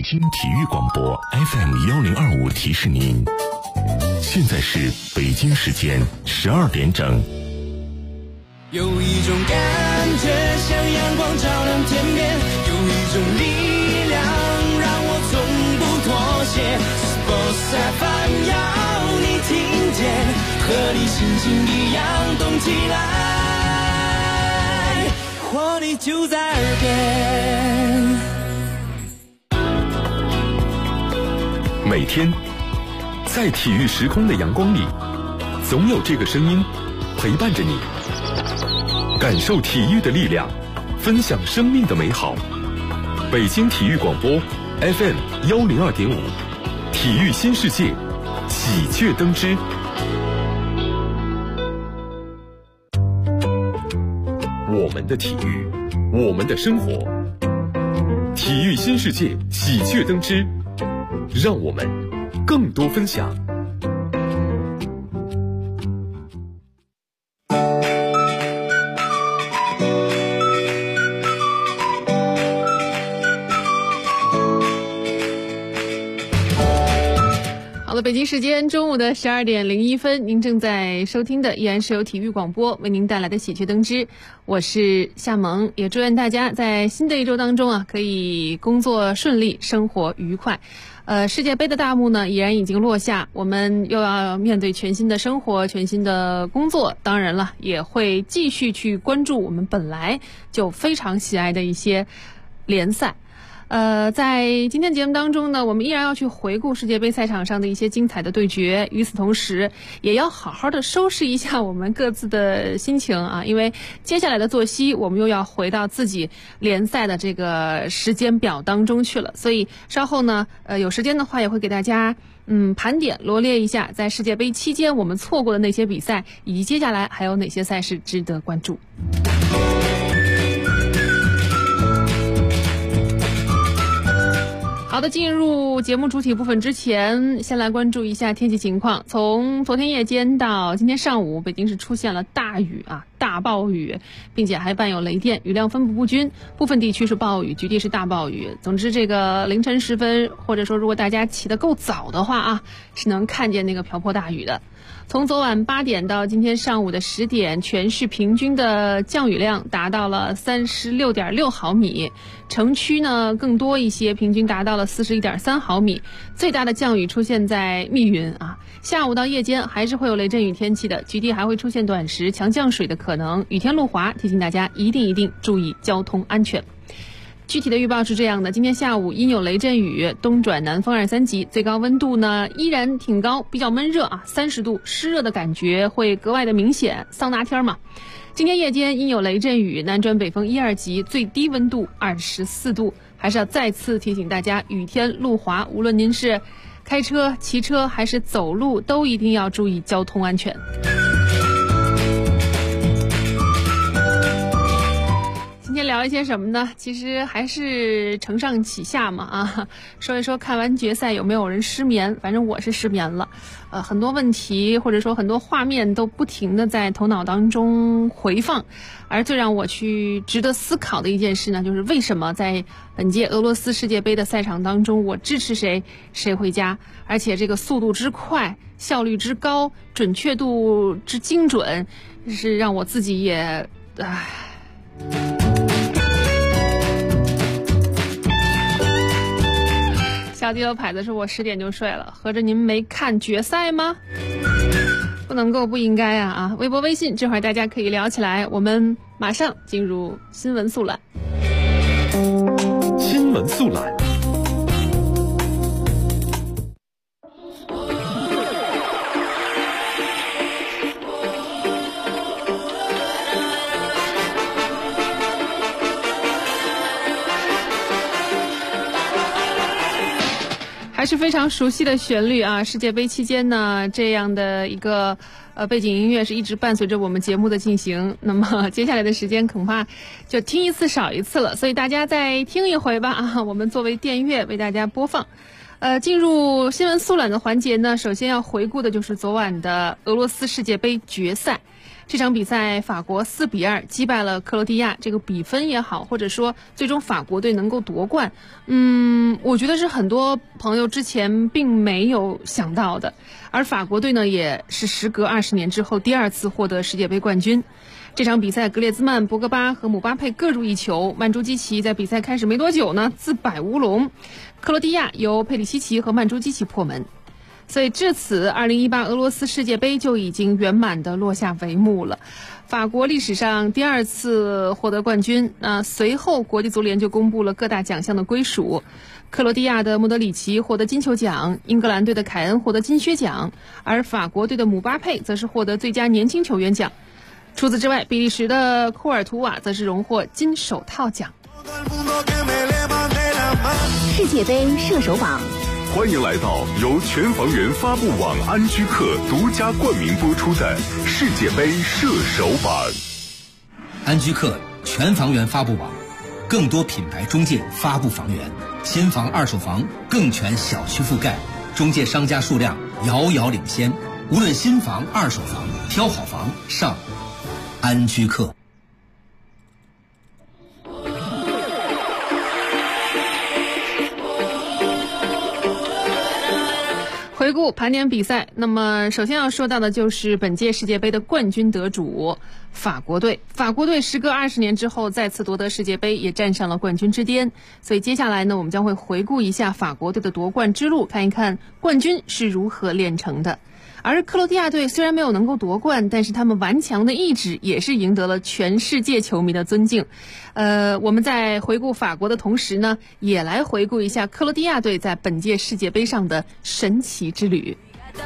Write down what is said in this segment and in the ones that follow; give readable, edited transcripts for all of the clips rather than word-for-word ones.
京体育广播 FM1025提示您，现在是北京时间12点整。 有一种感觉像阳光照亮天边，有一种力量让我从不妥协。Sports FM 要你听见，和你心情一样动起来，活力就在耳边。 每天在体育时空的阳光里，总有这个声音陪伴着你，感受体育的力量，分享生命的美好。北京体育广播 FM102.5，体育新世界，喜鹊登枝。我们的体育，我们的生活，体育新世界，喜鹊登枝，让我们更多分享。 好了，北京时间中午的12点01分，您正在收听的依然是由体育广播为您带来的喜鹊登枝，我是夏萌，也祝愿大家在新的一周当中可以工作顺利，生活愉快。世界杯的大幕呢已然已经落下，我们又要面对全新的生活，全新的工作，当然了，也会继续去关注我们本来就非常喜爱的一些联赛。在今天节目当中呢，我们依然要去回顾世界杯赛场上的一些精彩的对决，与此同时也要好好的收拾一下我们各自的心情啊，因为接下来的作息我们又要回到自己联赛的这个时间表当中去了，所以稍后呢有时间的话也会给大家盘点罗列一下在世界杯期间我们错过的那些比赛，以及接下来还有哪些赛事值得关注。好的，进入节目主体部分之前，先来关注一下天气情况。从昨天夜间到今天上午，北京市出现了大雨大暴雨，并且还伴有雷电，雨量分布不均，部分地区是暴雨，局地是大暴雨。总之，这个凌晨时分，或者说如果大家起得够早的话是能看见那个瓢泼大雨的。从昨晚8点到今天上午的10点，全市平均的降雨量达到了36.6毫米，城区呢更多一些，平均达到了41.3毫米。最大的降雨出现在密云下午到夜间还是会有雷阵雨天气的，局地还会出现短时强降水的可能，雨天路滑，提醒大家一定注意交通安全。具体的预报是这样的，今天下午阴有雷阵雨，东转南风2、3级，最高温度呢依然挺高，比较闷热30度，湿热的感觉会格外的明显，桑拿天嘛。今天夜间阴有雷阵雨，南转北风1、2级，最低温度24度，还是要再次提醒大家，雨天路滑，无论您是开车、骑车还是走路，都一定要注意交通安全。今天聊一些什么呢？其实还是承上启下嘛说一说看完决赛有没有人失眠，反正我是失眠了。很多问题或者说很多画面都不停的在头脑当中回放，而最让我去值得思考的一件事呢，就是为什么在本届俄罗斯世界杯的赛场当中，我支持谁谁回家，而且这个速度之快，效率之高，准确度之精准，是让我自己也小弟的牌子是我10点就睡了，合着您没看决赛吗？不能够不应该微博微信这会儿大家可以聊起来，我们马上进入新闻速览。 新闻速览。 还是非常熟悉的旋律世界杯期间呢，这样的一个背景音乐是一直伴随着我们节目的进行。那么接下来的时间恐怕就听一次少一次了，所以大家再听一回吧我们作为电乐为大家播放。进入新闻速览的环节呢，首先要回顾的就是昨晚的俄罗斯世界杯决赛。 这场比赛法国4-2击败了克罗地亚，这个比分也好，或者说最终法国队能够夺冠，我觉得是很多朋友之前并没有想到的。而法国队呢，也是时隔20年之后第2次获得世界杯冠军。这场比赛，格列兹曼、博格巴和姆巴佩各入1球，曼朱基奇在比赛开始没多久呢自摆乌龙，克罗地亚由佩里西奇和曼朱基奇破门。所以至此2018俄罗斯世界杯就已经圆满地落下帷幕了。法国历史上第2次获得冠军，随后国际足联就公布了各大奖项的归属。克罗地亚的莫德里奇获得金球奖，英格兰队的凯恩获得金靴奖，而法国队的姆巴佩则是获得最佳年轻球员奖。除此之外，比利时的库尔图瓦则是荣获金手套奖。 世界杯射手榜， 欢迎来到由全房源发布网安居客独家冠名播出的世界杯射手榜。 安居客全房源发布网，更多品牌中介发布房源，新房二手房更全小区覆盖，中介商家数量遥遥领先。无论新房二手房，挑好房上安居客。 回顾盘点比赛，那么首先要说到的就是本届世界杯的冠军得主法国队。法国队时隔20年之后再次夺得世界杯，也站上了冠军之巅。所以接下来呢，我们将会回顾一下法国队的夺冠之路，看一看冠军是如何炼成的。而克罗地亚队虽然没有能够夺冠，但是他们顽强的意志也是赢得了全世界球迷的尊敬。我们在回顾法国的同时呢，也来回顾一下克罗地亚队在本届世界杯上的神奇之旅。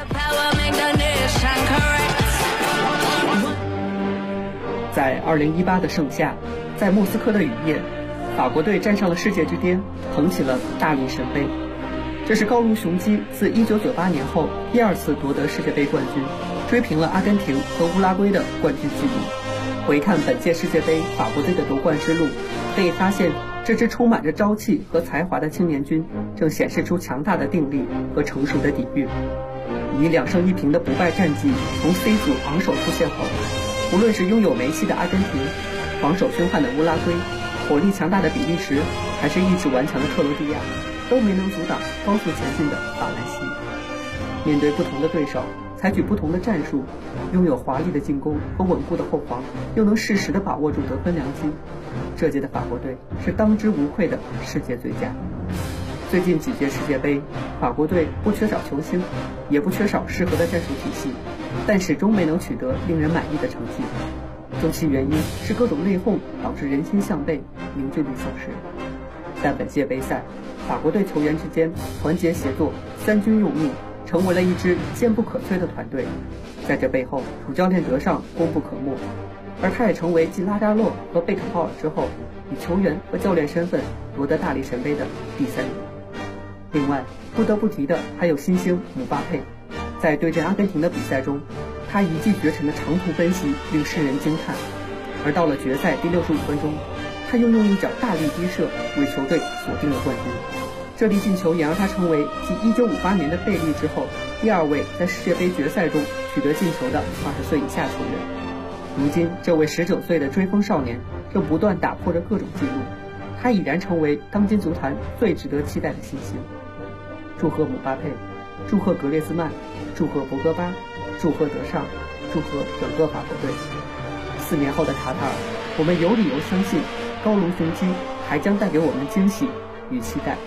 在2018的盛夏，在莫斯科的雨夜，法国队站上了世界之巅，捧起了大力神杯。这是高卢雄鸡自1998年后第2次夺得世界杯冠军，追平了阿根廷和乌拉圭的冠军纪录。回看本届世界杯法国队的夺冠之路，可以发现这支充满着朝气和才华的青年军正显示出强大的定力和成熟的底蕴。以2胜1平的不败战绩从 C 组昂首出现后，无论是拥有梅西的阿根廷、防守凶悍的乌拉圭、火力强大的比利时，还是意志顽强的克罗地亚，都没能阻挡高速前进的法兰西。面对不同的对手，采取不同的战术，拥有华丽的进攻和稳固的后防，又能适时地把握住得分良机。这届的法国队是当之无愧的世界最佳。最近几届世界杯，法国队不缺少球星，也不缺少适合的战术体系，但始终没能取得令人满意的成绩。究其原因是各种内讧导致人心向背，凝聚力丧失。但本届杯赛，法国队球员之间团结协作，三军用命，成为了一支坚不可摧的团队。在这背后，主教练德尚功不可没，而他也成为继拉扎洛和贝克鲍尔之后，以球员和教练身份夺得大力神杯的第3人。另外，不得不提的还有新星姆巴佩。在对阵阿根廷的比赛中，他一骑绝尘的长途奔袭令世人惊叹，而到了决赛第65分钟，他又用一脚大力低射为球队锁定了冠军。这粒进球也让他成为继1958年的贝利之后第2位在世界杯决赛中取得进球的20岁以下球员。如今这位19岁的追风少年正不断打破着各种记录，他已然成为当今足坛最值得期待的新星。祝贺姆巴佩，祝贺格列兹曼，祝贺博格巴，祝贺德尚，祝贺整个法国队。4年后的卡塔尔，我们有理由相信高卢雄鸡还将带给我们惊喜与期待。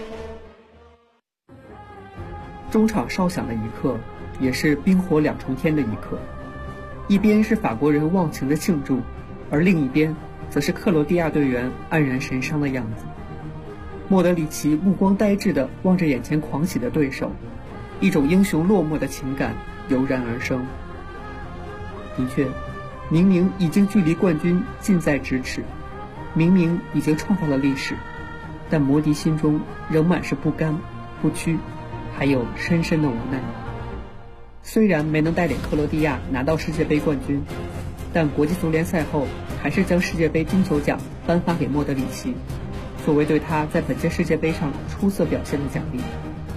中场哨响的一刻，也是冰火两重天的一刻。一边是法国人忘情的庆祝，而另一边则是克罗地亚队员黯然神伤的样子。莫德里奇目光呆滞地望着眼前狂喜的对手，一种英雄落寞的情感油然而生。的确，明明已经距离冠军近在咫尺，明明已经创造了历史，但摩迪心中仍满是不甘、不屈，还有深深的无奈。虽然没能带领克罗地亚拿到世界杯冠军，但国际足联赛后还是将世界杯金球奖颁发给莫德里奇，作为对他在本届世界杯上出色表现的奖励。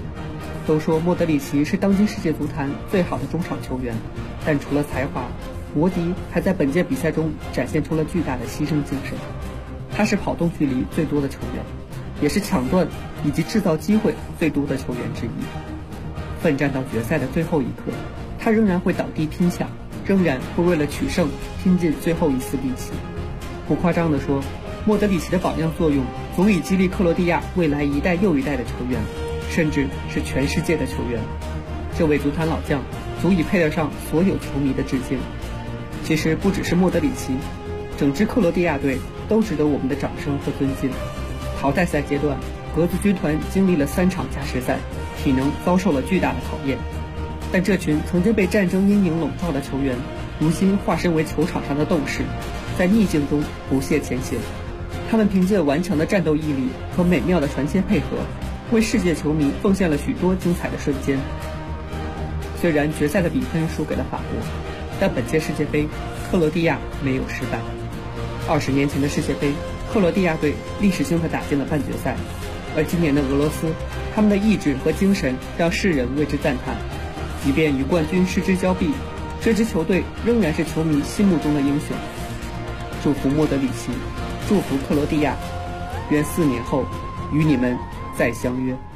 都说莫德里奇是当今世界足坛最好的中场球员，但除了才华， 摩迪还在本届比赛中展现出了巨大的牺牲精神。他是跑动距离最多的球员，也是抢断以及制造机会最多的球员之一。奋战到决赛的最后一刻，他仍然会倒地拼抢，仍然会为了取胜拼尽最后一丝力气。不夸张地说，莫德里奇的榜样作用足以激励克罗地亚未来一代又一代的球员，甚至是全世界的球员。这位足坛老将足以配得上所有球迷的致敬。其实不只是莫德里奇，整支克罗地亚队都值得我们的掌声和尊敬。淘汰赛阶段，格子军团经历了3场加时赛，体能遭受了巨大的考验。但这群曾经被战争阴影笼罩的球员，如今化身为球场上的斗士，在逆境中不懈前行。他们凭借顽强的战斗毅力和美妙的传切配合，为世界球迷奉献了许多精彩的瞬间。虽然决赛的比分输给了法国，但本届世界杯，克罗地亚没有失败。20年前的世界杯，克罗地亚队历史性的打进了半决赛，而今年的俄罗斯，他们的意志和精神让世人为之赞叹。即便与冠军失之交臂，这支球队仍然是球迷心目中的英雄。祝福莫德里奇，祝福克罗地亚，愿4年后与你们再相约。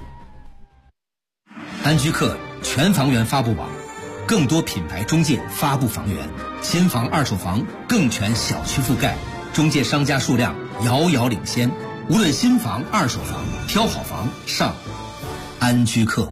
安居客全房源发布网，更多品牌中介发布房源，新房二手房更全小区覆盖，中介商家数量遥遥领先。无论新房二手房，挑好房上安居客。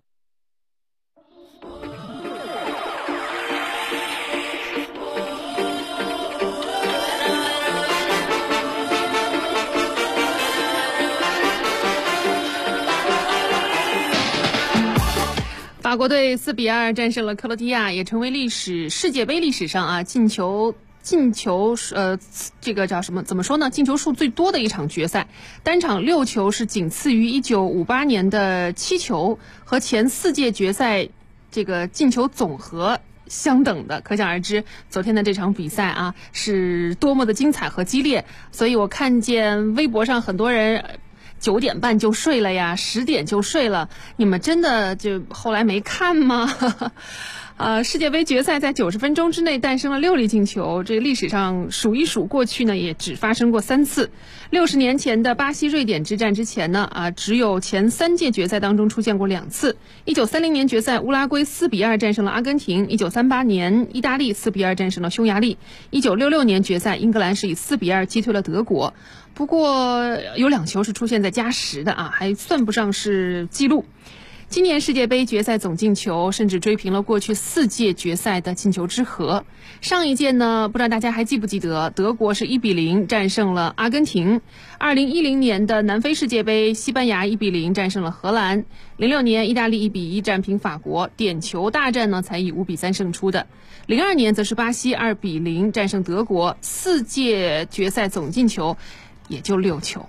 法国队4-2战胜了克罗地亚，也成为世界杯历史上进球这个叫什么？怎么说呢？进球数最多的一场决赛，单场6球是仅次于1958年的7球，和前4届决赛这个进球总和相等的。可想而知，昨天的这场比赛是多么的精彩和激烈。所以我看见微博上很多人9点半就睡了呀，10点就睡了，你们真的就后来没看吗？世界杯决赛在90分钟之内诞生了6粒进球，这历史上数一数过去呢，也只发生过3次。60年前的巴西瑞典之战之前呢，只有前3届决赛当中出现过2次。1930年决赛，乌拉圭4-2战胜了阿根廷；1938年，意大利4-2战胜了匈牙利；1966年决赛，英格兰是以4-2击退了德国。不过有2球是出现在加时的还算不上是记录。今年世界杯决赛总进球甚至追平了过去4届决赛的进球之和。上一届呢，不知道大家还记不记得，德国是1-0战胜了阿根廷。2010年的南非世界杯，西班牙1-0战胜了荷兰。06年意大利1-1战平法国，点球大战呢才以5-3胜出的。02年则是巴西2-0战胜德国。4届决赛总进球也就6球。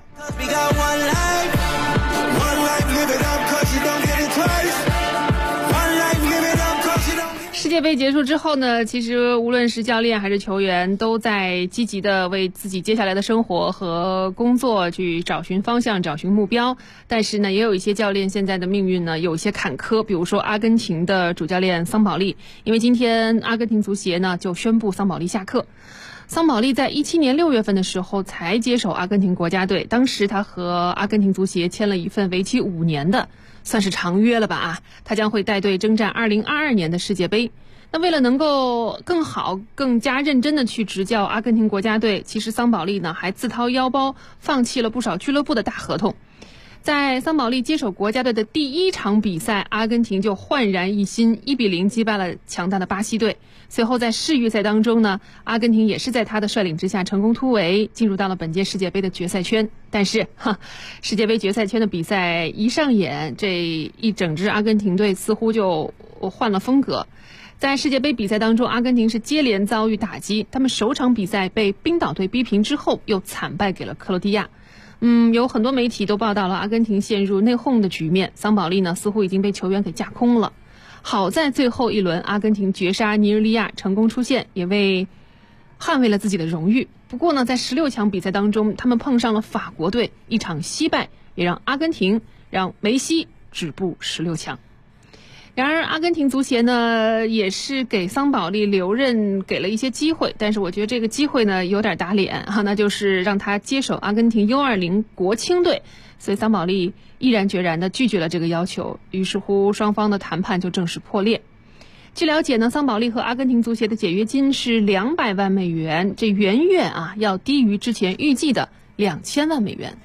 世界杯结束之后呢，其实无论是教练还是球员，都在积极的为自己接下来的生活和工作去找寻方向、找寻目标。但是呢，也有一些教练现在的命运呢有一些坎坷，比如说阿根廷的主教练桑保利，因为今天阿根廷足协呢就宣布桑保利下课。桑保利在17年6月份的时候才接手阿根廷国家队，当时他和阿根廷足协签了一份为期5年的，算是长约了吧他将会带队征战2022年的世界杯。那为了能够更好、更加认真的去执教阿根廷国家队，其实桑保利呢还自掏腰包放弃了不少俱乐部的大合同。在桑保利接手国家队的第1场比赛，阿根廷就焕然一新，1-0击败了强大的巴西队。随后在世预赛当中呢，阿根廷也是在他的率领之下成功突围，进入到了本届世界杯的决赛圈。但是世界杯决赛圈的比赛一上演，这一整支阿根廷队似乎就换了风格。在世界杯比赛当中，阿根廷是接连遭遇打击，他们首场比赛被冰岛队逼平之后，又惨败给了克罗地亚。有很多媒体都报道了阿根廷陷入内讧的局面，桑保利呢似乎已经被球员给架空了。好在最后一轮阿根廷绝杀尼日利亚成功出线，也为捍卫了自己的荣誉。不过呢，在16强比赛当中，他们碰上了法国队，一场惜败也让阿根廷让梅西止步16强。 然而阿根廷足协呢也是给桑保利留任给了一些机会，但是我觉得这个机会呢有点打脸哈，那就是让他接手阿根廷 U20 国青队，所以桑保利毅然决然地拒绝了这个要求，于是乎双方的谈判就正式破裂。据了解呢，桑保利和阿根廷足协的解约金是200万美元，这远远要低于之前预计的2000万美元。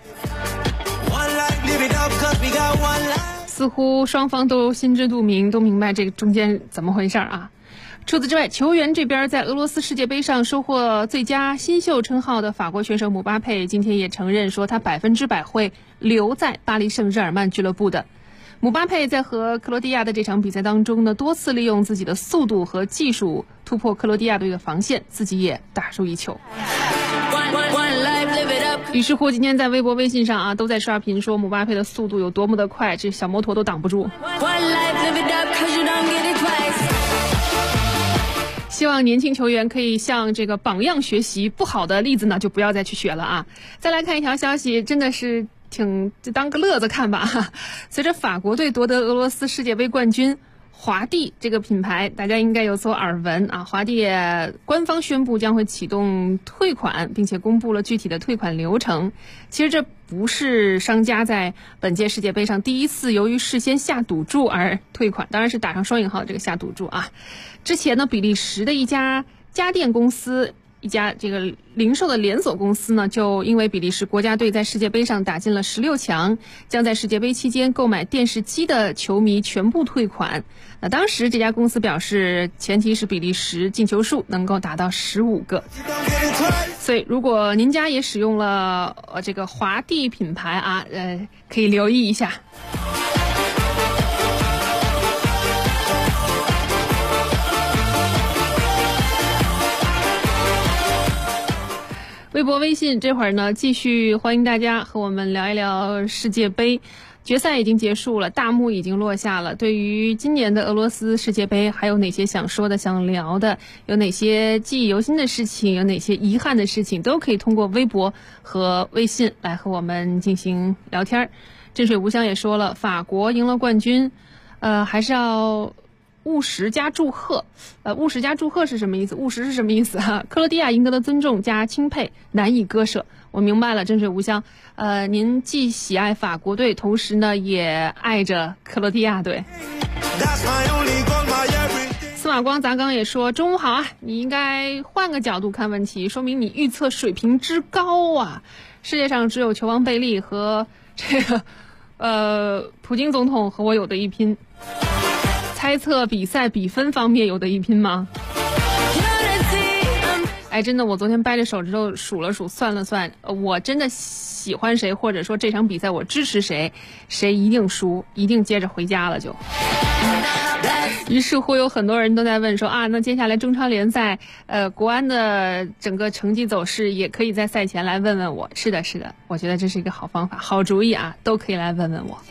似乎双方都心知肚明，都明白这个中间怎么回事啊。除此之外，球员这边在俄罗斯世界杯上收获最佳新秀称号的法国选手姆巴佩今天也承认说他100%会留在巴黎圣日耳曼俱乐部的。姆巴佩在和克罗地亚的这场比赛当中呢，多次利用自己的速度和技术突破克罗地亚队的防线，自己也打入一球。于是乎今天在微博微信上都在刷屏说姆巴佩的速度有多么的快，这小摩托都挡不住。希望年轻球员可以向这个榜样学习，不好的例子呢就不要再去学了啊。再来看一条消息，真的是就当个乐子看吧。随着法国队夺得俄罗斯世界杯冠军，华帝这个品牌大家应该有所耳闻啊。华帝也官方宣布将会启动退款，并且公布了具体的退款流程。其实这不是商家在本届世界杯上第一次由于事先下赌注而退款，当然是打上双引号的这个下赌注啊。之前呢，比利时的一家家电公司，一家这个零售的连锁公司呢，就因为比利时国家队在世界杯上打进了16强，将在世界杯期间购买电视机的球迷全部退款。那当时这家公司表示，前提是比利时进球数能够达到15个。所以如果您家也使用了这个华帝品牌可以留意一下。微博微信这会儿呢，继续欢迎大家和我们聊一聊世界杯。决赛已经结束了，大幕已经落下了。对于今年的俄罗斯世界杯，还有哪些想说的、想聊的？有哪些记忆犹新的事情？有哪些遗憾的事情？都可以通过微博和微信来和我们进行聊天。镇水无香也说了，法国赢了冠军，还是要务实加祝贺。务实加祝贺是什么意思？务实是什么意思哈？克罗地亚赢得的尊重加钦佩难以割舍。我明白了，镇水无香。您既喜爱法国队，同时呢也爱着克罗地亚队。司马光砸缸也说，中午好啊，你应该换个角度看问题，说明你预测水平之高啊。世界上只有球王贝利和这个普京总统和我有的一拼。猜测比赛比分方面有的一拼吗？真的，我昨天掰着手指头数了数，算了算，我真的喜欢谁，或者说这场比赛我支持谁，谁一定输，一定接着回家了就。于是乎有很多人都在问说那接下来中超联赛国安的整个成绩走势也可以在赛前来问问我。是的，我觉得这是一个好方法，好主意啊，都可以来问问我。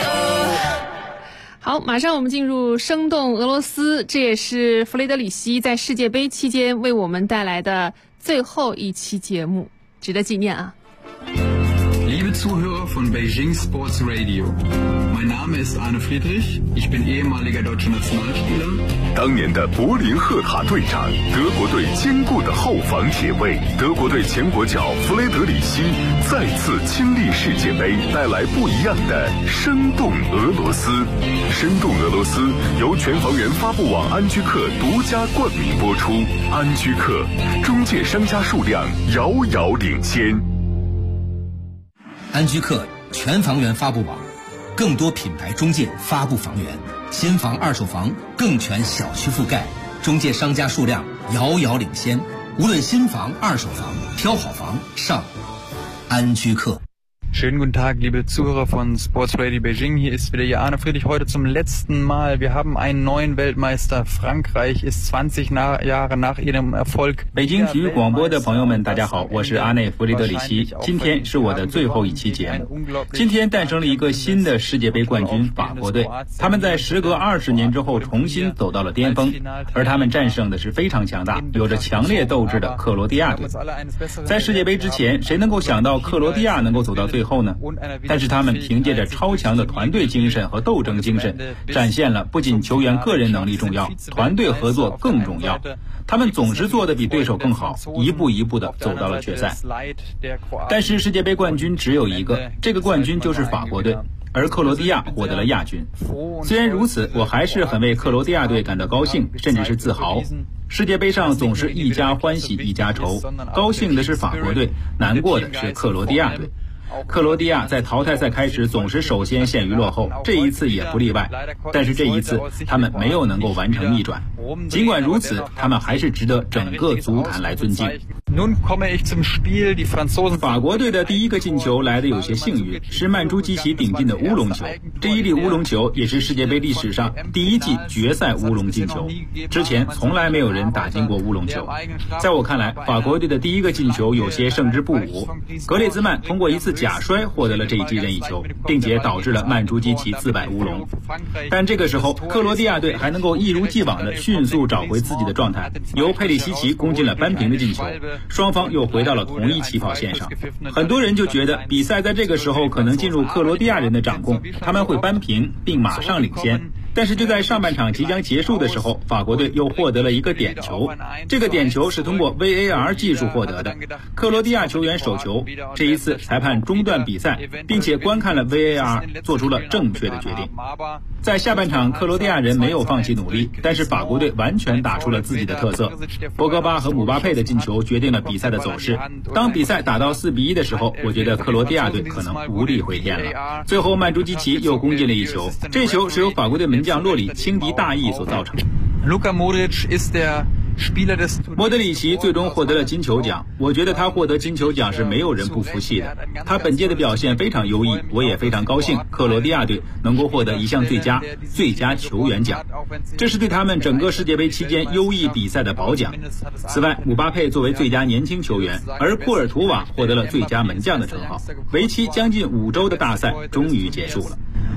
好，马上我们进入生动俄罗斯，这也是弗雷德里希在世界杯期间为我们带来的最后一期节目，值得纪念啊。 Liebe Zuhörer von Beijing Sports Radio, mein Name ist Arne Friedrich, ich bin ehemaliger deutscher Nationalspieler. 当年的柏林赫塔队长，德国队坚固的后防铁卫，德国队前国脚弗雷德里希再次亲历世界杯，带来不一样的生动俄罗斯。生动俄罗斯由全房源发布网安居客独家冠名播出。安居客，中介商家数量遥遥领先。 安居客全房源发布网，更多品牌中介发布房源，新房二手房更全小区覆盖，中介商家数量遥遥领先。无论新房二手房，挑好房上安居客。 Schönen guten Tag, liebe Zuhörer von Sports Radio Beijing. Hier ist wieder Ihr Arne Friedrich heute zum letzten Mal. Wir haben einen neuen Weltmeister. Frankreich ist 20 Jahre nach ihrem Erfolg. 北京体育广播的朋友们，大家好，我是阿内弗雷德里希。今天是我的最后一期节目。今天诞生了一个新的世界杯冠军法国队，他们在时隔20年之后重新走到了巅峰，而他们战胜的是非常强大、有着强烈斗志的克罗地亚队。在世界杯之前，谁能够想到克罗地亚能够走到最最后呢？但是他们凭借着超强的团队精神和斗争精神，展现了不仅球员个人能力重要，团队合作更重要。他们总是做得比对手更好，一步一步地走到了决赛。但是世界杯冠军只有一个，这个冠军就是法国队，而克罗地亚获得了亚军。虽然如此，我还是很为克罗地亚队感到高兴，甚至是自豪。世界杯上总是一家欢喜一家愁，高兴的是法国队，难过的是克罗地亚队。克罗地亚在淘汰赛开始总是首先陷于落后，这一次也不例外。但是这一次他们没有能够完成逆转，尽管如此，他们还是值得整个足坛来尊敬。法国队的第一个进球来得有些幸运，是曼朱基奇顶进的乌龙球。这一粒乌龙球也是世界杯历史上第一记决赛乌龙进球，之前从来没有人打进过乌龙球。在我看来，法国队的第一个进球有些胜之不武。格列兹曼通过一次假摔获得了这一记任意球，并且导致了曼朱基奇自摆乌龙。但这个时候，克罗地亚队还能够一如既往的迅速找回自己的状态，由佩里西奇攻进了扳平的进球，双方又回到了同一起跑线上。很多人就觉得比赛在这个时候可能进入克罗地亚人的掌控，他们会扳平并马上领先。但是就在上半场即将结束的时候，法国队又获得了一个点球，这个点球是通过 VAR 技术获得的。克罗地亚球员手球，这一次裁判中断比赛，并且观看了 VAR， 做出了正确的决定。在下半场，克罗地亚人没有放弃努力，但是法国队完全打出了自己的特色。博格巴和姆巴佩的进球决定了比赛的走势。当比赛打到4-1的时候，我觉得克罗地亚队可能无力回天了。最后曼朱基奇又攻进了一球，这球是由法国队门将洛里轻敌大意所造成的。莫德里奇最终获得了金球奖，我觉得他获得金球奖是没有人不服气的。他本届的表现非常优异，我也非常高兴克罗地亚队能够获得一项最佳球员奖，这是对他们整个世界杯期间优异比赛的褒奖。此外，姆巴佩作为最佳年轻球员，而库尔图瓦获得了最佳门将的称号。为期将近5周的大赛终于结束了。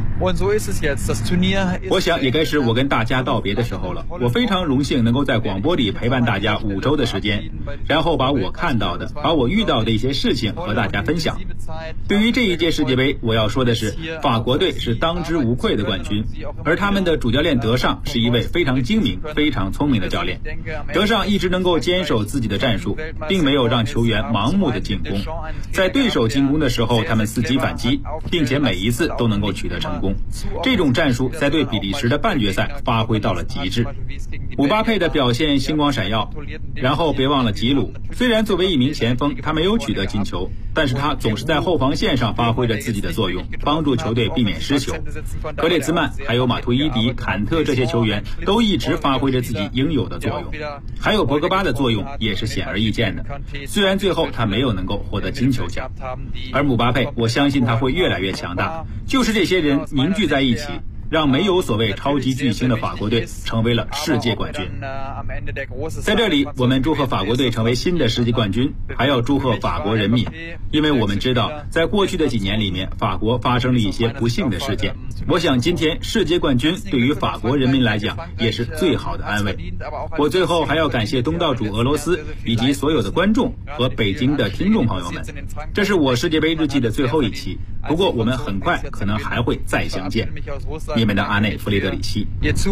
我想也该是我跟大家道别的时候了。我非常荣幸能够在广播里陪伴大家5周的时间，然后把我看到的、把我遇到的一些事情和大家分享。对于这一届世界杯，我要说的是，法国队是当之无愧的冠军，而他们的主教练德尚是一位非常精明、非常聪明的教练。德尚一直能够坚守自己的战术，并没有让球员盲目的进攻。在对手进攻的时候，他们伺机反击，并且每一次都能够取得成功。这种战术在对比利时的半决赛发挥到了极致。姆巴佩的表现星光闪耀，然后别忘了吉鲁。虽然作为一名前锋，他没有取得进球，但是他总是在后防线上发挥着自己的作用，帮助球队避免失球。格列兹曼还有马图伊迪、坎特这些球员都一直发挥着自己应有的作用，还有博格巴的作用也是显而易见的。虽然最后他没有能够获得金球奖，而姆巴佩，我相信他会越来越强大。就是这些人凝聚在一起，让没有所谓超级巨星的法国队成为了世界冠军。在这里，我们祝贺法国队成为新的世界冠军，还要祝贺法国人民，因为我们知道，在过去的几年里面，法国发生了一些不幸的事件。我想今天世界冠军对于法国人民来讲也是最好的安慰。我最后还要感谢东道主俄罗斯以及所有的观众和北京的听众朋友们。这是我世界杯日记的最后一期，不过我们很快可能还会再相见。你们的阿内弗雷德里希。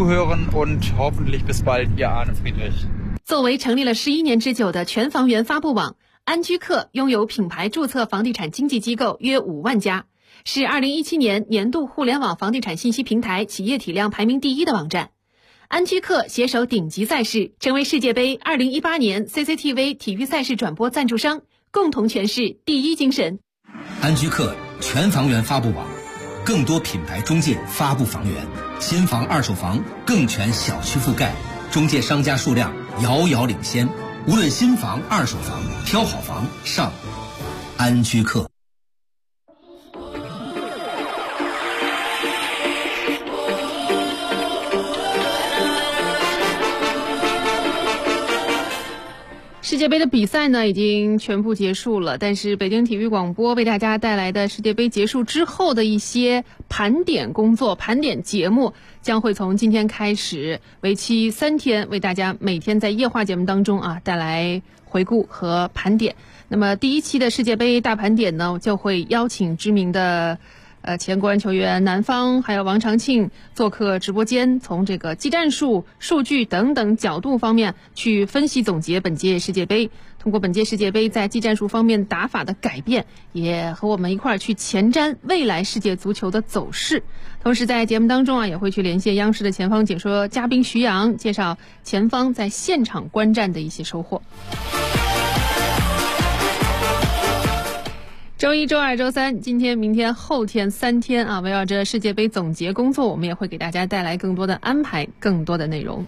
作为成立了11年之久的全房源发布网，安居客拥有品牌注册房地产经纪机构约5万家，是2017年年度互联网房地产信息平台企业体量排名第1的网站。安居客携手顶级赛事，成为世界杯2018年 CCTV 体育赛事转播赞助商，共同诠释第一精神。 安居客全房源发布网，更多品牌中介发布房源，新房二手房更全小区覆盖，中介商家数量遥遥领先。无论新房二手房，挑好房上安居客。 世界杯的比赛呢已经全部结束了，但是北京体育广播为大家带来的世界杯结束之后的一些盘点工作、盘点节目将会从今天开始，为期3天，为大家每天在夜话节目当中带来回顾和盘点。那么第一期的世界杯大盘点呢，就会邀请知名的前国安球员南方还有王长庆做客直播间，从这个技战术、数据等等角度方面去分析总结本届世界杯，通过本届世界杯在技战术方面打法的改变，也和我们一块儿去前瞻未来世界足球的走势。同时在节目当中也会去连线央视的前方解说嘉宾徐阳，介绍前方在现场观战的一些收获。周一、周二、周三，今天、明天、后天3天围绕着世界杯总结工作，我们也会给大家带来更多的安排，更多的内容。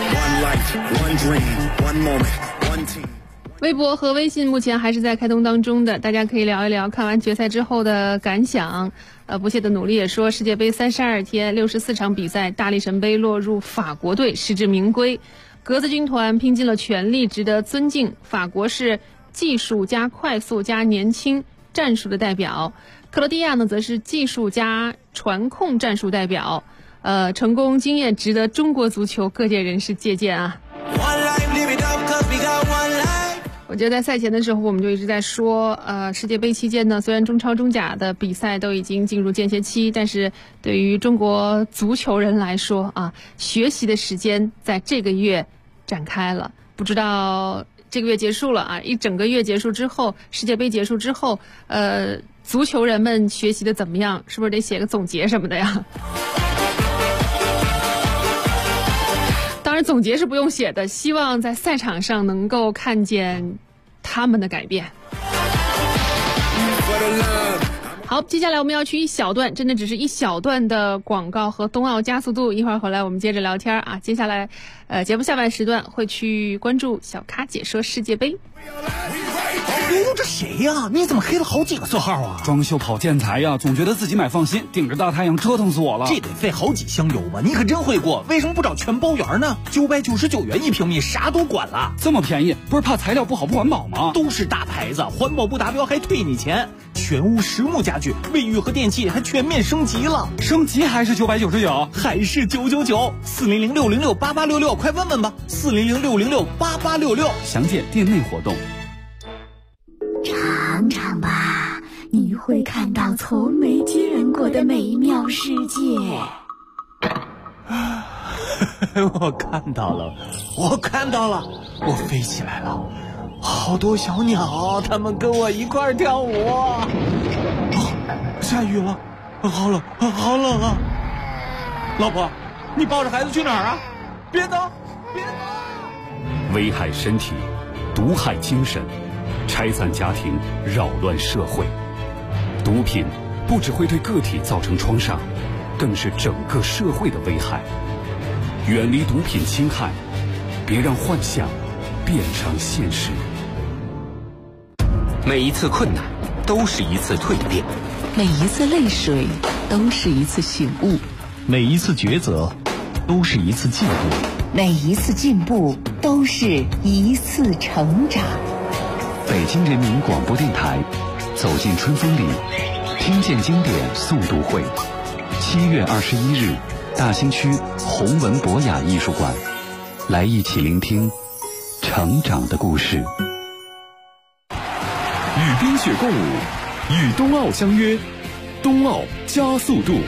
微博和微信目前还是在开通当中的，大家可以聊一聊看完决赛之后的感想。不懈的努力也说，世界杯32天64场比赛，大力神杯落入法国队，实至名归。格子军团拼尽了全力，值得尊敬。法国是技术加快速加年轻战术的代表，克罗地亚呢则是技术加传控战术代表，成功经验值得中国足球各界人士借鉴我觉得在赛前的时候我们就一直在说，世界杯期间呢，虽然中超中甲的比赛都已经进入间歇期，但是对于中国足球人来说学习的时间在这个月展开了。不知道这个月结束了一整个月结束之后，世界杯结束之后，足球人们学习的怎么样？是不是得写个总结什么的呀？当然总结是不用写的，希望在赛场上能够看见他们的改变。好，接下来我们要去一小段，真的只是一小段的广告和冬奥加速度，一会儿回来我们接着聊天接下来节目下半时段会去关注小咖解说世界杯。 这谁呀？你怎么黑了好几个色号啊？ 装修跑建材呀，总觉得自己买放心，顶着大太阳折腾死我了。 这得费好几箱油吧？你可真会过，为什么不找全包圆呢？999元1平米，啥都管了。 这么便宜，不是怕材料不好不环保吗？ 都是大牌子，环保不达标还退你钱。全屋实木家具，卫浴和电器还全面升级了。 升级还是999？ 还是999？400-606-8866，快问问吧。400-606-8866， 详见店内活动。 尝尝吧，你会看到从没见过的美妙世界。 我看到了，我飞起来了，好多小鸟，它们跟我一块儿跳舞。下雨了，好冷啊！老婆，你抱着孩子去哪儿啊？别走！ 危害身体，毒害精神，拆散家庭，扰乱社会。毒品不只会对个体造成创伤，更是整个社会的危害。远离毒品侵害，别让幻想变成现实。 每一次困难都是一次蜕变， 每一次泪水都是一次醒悟， 每一次抉择都是一次进步， 每一次进步都是一次成长。 北京人民广播电台，走进春风里，听见经典速读会，7月21日，大兴区弘文博雅艺术馆，来一起聆听成长的故事。 与冰雪共舞，与冬奥相约，冬奥加速度。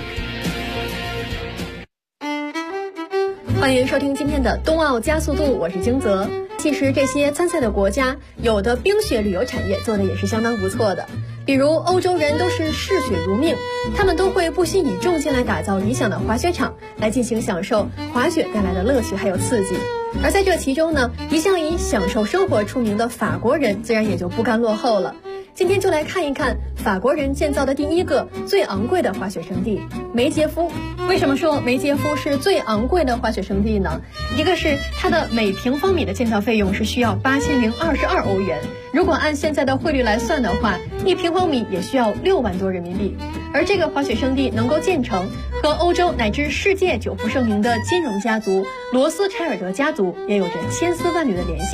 欢迎收听今天的冬奥加速度，我是京泽。其实这些参赛的国家，有的冰雪旅游产业做的也是相当不错的。比如欧洲人都是视雪如命，他们都会不惜以重金来打造理想的滑雪场，来进行享受滑雪带来的乐趣还有刺激。而在这其中呢，一向以享受生活出名的法国人自然也就不甘落后了。今天就来看一看法国人建造的第一个最昂贵的滑雪胜地梅杰夫。为什么说梅杰夫是最昂贵的滑雪胜地呢？一个是它的每平方米的建造费用是需要8022欧元，如果按现在的汇率来算的话，1平方米也需要6万多人民币。而这个滑雪胜地能够建成，和欧洲乃至世界久负盛名的金融家族罗斯柴尔德家族也有着千丝万缕的联系。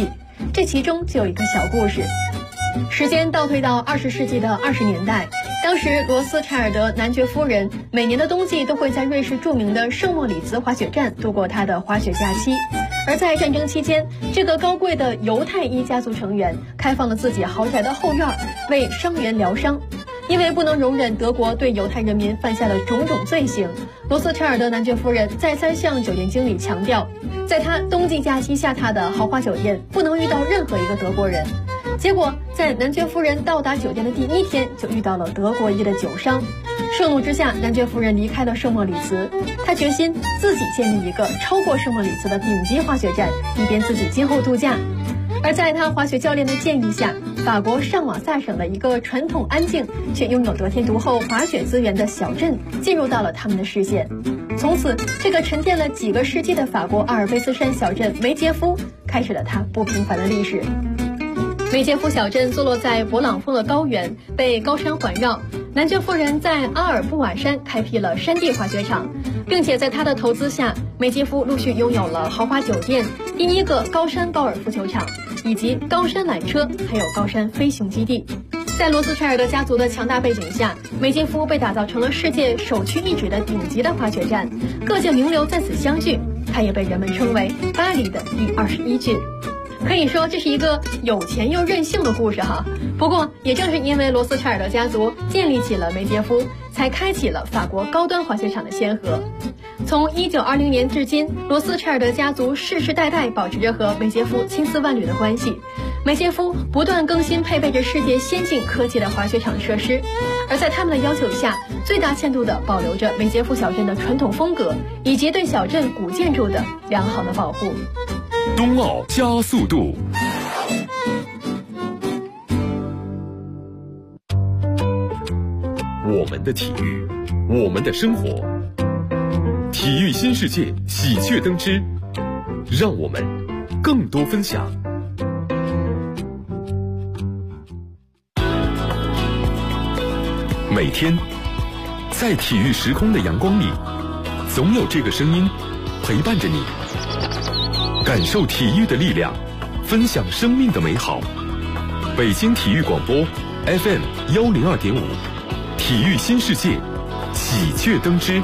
这其中就有一个小故事。时间倒退到20世纪的20年代，当时罗斯柴尔德男爵夫人每年的冬季都会在瑞士著名的圣莫里茨滑雪站度过她的滑雪假期。而在战争期间，这个高贵的犹太裔家族成员开放了自己豪宅的后院，为伤员疗伤。因为不能容忍德国对犹太人民犯下的种种罪行，罗斯柴尔德男爵夫人再三向酒店经理强调，在他冬季假期下榻的豪华酒店不能遇到任何一个德国人。结果在男爵夫人到达酒店的第1天就遇到了德国裔的酒商。盛怒之下，男爵夫人离开了圣莫里茨，他决心自己建立一个超过圣莫里茨的顶级滑雪站，以便自己今后度假。而在他滑雪教练的建议下，法国上瓦萨省的一个传统安静却拥有得天独厚滑雪资源的小镇进入到了他们的视线。从此，这个沉淀了几个世纪的法国阿尔卑斯山小镇梅杰夫开始了它不平凡的历史。梅杰夫小镇坐落在勃朗峰的高原，被高山环绕。男爵夫人在阿尔布瓦山开辟了山地滑雪场，并且在他的投资下，梅杰夫陆续拥有了豪华酒店、第1个高山高尔夫球场，以及高山缆车，还有高山飞行基地。在罗斯柴尔德家族的强大背景下，梅杰夫被打造成了世界首屈一指的顶级的滑雪站，各界名流在此相聚，它也被人们称为巴黎的第21郡。可以说这是一个有钱又任性的故事哈。不过也正是因为罗斯柴尔德家族建立起了梅杰夫，才开启了法国高端滑雪场的先河。从1920年至今，罗斯柴尔德家族世世代代保持着和梅杰夫千丝万缕的关系。梅杰夫不断更新配备着世界先进科技的滑雪场设施，而在他们的要求下，最大限度地保留着梅杰夫小镇的传统风格，以及对小镇古建筑的良好的保护。 冬奥加速度，我们的体育，我们的生活，体育新世界喜鹊登之，让我们更多分享。每天在体育时空的阳光里，总有这个声音陪伴着你，感受体育的力量，分享生命的美好。北京体育广播 FM 102.5，体育新世界，喜鹊登之。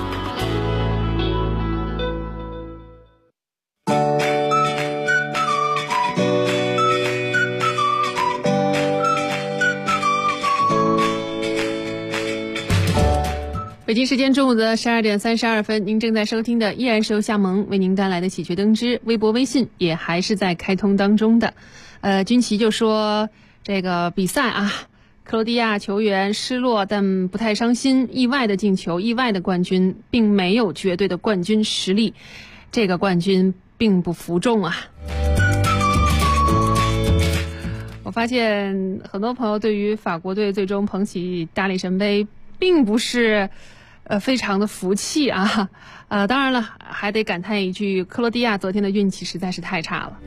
北京时间中午的12点32分，您正在收听的依然是由夏萌为您带来的喜鹊登之，微博微信也还是在开通当中的。军旗就说这个比赛啊，克罗地亚球员失落但不太伤心，意外的进球，意外的冠军，并没有绝对的冠军实力，这个冠军并不服众啊。我发现很多朋友对于法国队最终捧起大力神杯并不是非常的服气啊。当然了，还得感叹一句，克罗地亚昨天的运气实在是太差了。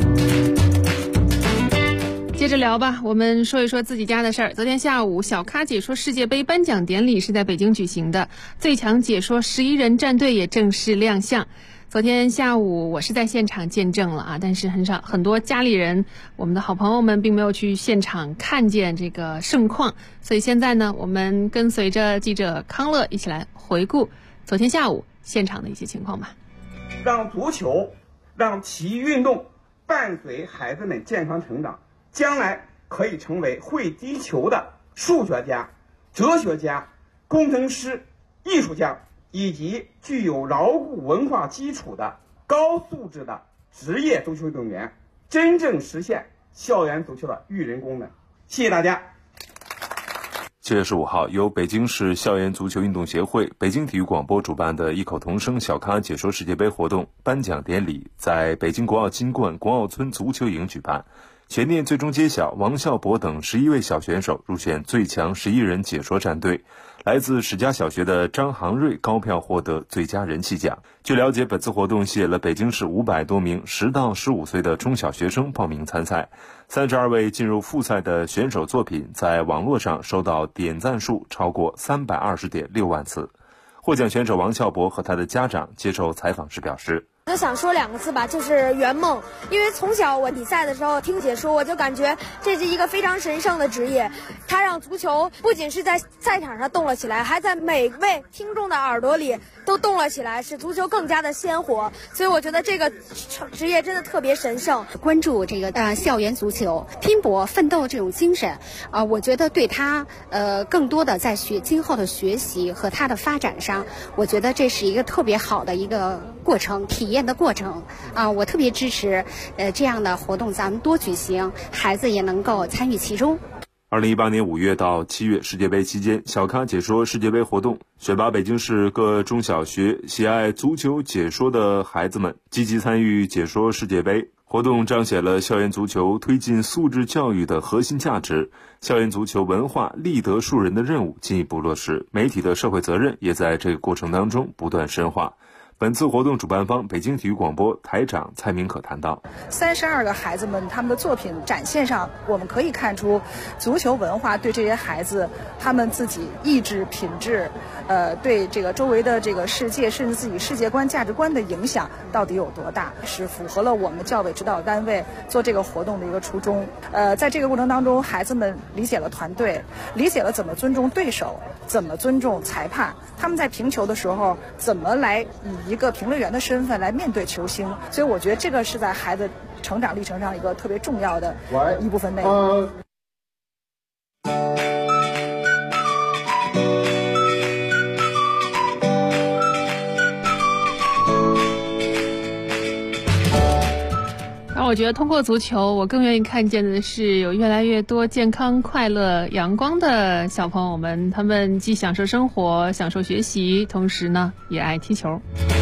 接着聊吧，我们说一说自己家的事儿。昨天下午，小咖解说世界杯颁奖典礼是在北京举行的，最强解说11人战队也正式亮相。昨天下午我是在现场见证了啊，但是很多家里人，我们的好朋友们并没有去现场看见这个盛况，所以现在呢，我们跟随着记者康乐一起来回顾昨天下午现场的一些情况吧。 让足球，让体育运动伴随孩子们健康成长，将来可以成为会踢球的数学家、哲学家、工程师、艺术家，以及具有牢固文化基础的高素质的职业足球运动员，真正实现校园足球的育人功能。谢谢大家。 7月15号，由北京市校园足球运动协会、北京体育广播主办的异口同声小咖解说世界杯活动颁奖典礼在北京国奥金冠国奥村足球营举办。全年最终揭晓，王孝博等11位小选手入选最强11人解说战队。来自史家小学的张航瑞高票获得最佳人气奖。据了解，本次活动吸引了北京市500多名10到15岁的中小学生报名参赛。32位进入复赛的选手作品在网络上收到点赞数超过320.6万次。获奖选手王孝博和他的家长接受采访时表示， 就想说2个字吧，就是圆梦。因为从小我比赛的时候听解说，我就感觉这是一个非常神圣的职业，它让足球不仅是在赛场上动了起来，还在每位听众的耳朵里都动了起来，使足球更加的鲜活。所以我觉得这个职业真的特别神圣。 关注这个校园足球拼搏奋斗这种精神我觉得对他更多的在今后的学习和他的发展上，我觉得这是一个特别好的一个过程，体验的过程我特别支持这样的活动咱们多举行，孩子也能够参与其中。 2018年5月到7月世界杯期间，小咖解说世界杯活动选拔北京市各中小学喜爱足球解说的孩子们积极参与解说世界杯。活动彰显了校园足球推进素质教育的核心价值，校园足球文化立德树人的任务进一步落实，媒体的社会责任也在这个过程当中不断深化。本次活动主办方北京体育广播台长蔡明可谈到 ，32个孩子们他们的作品展现上，我们可以看出足球文化对这些孩子他们自己意志品质对这个周围的这个世界甚至自己世界观价值观的影响到底有多大，是符合了我们教委指导单位做这个活动的一个初衷。在这个过程当中，孩子们理解了团队，理解了怎么尊重对手，怎么尊重裁判，他们在评球的时候怎么来以一个评论员的身份来面对球星。所以我觉得这个是在孩子成长历程上一个特别重要的一部分内容。 我觉得通过足球，我更愿意看见的是有越来越多健康、快乐、阳光的小朋友们，他们既享受生活、享受学习，同时呢也爱踢球。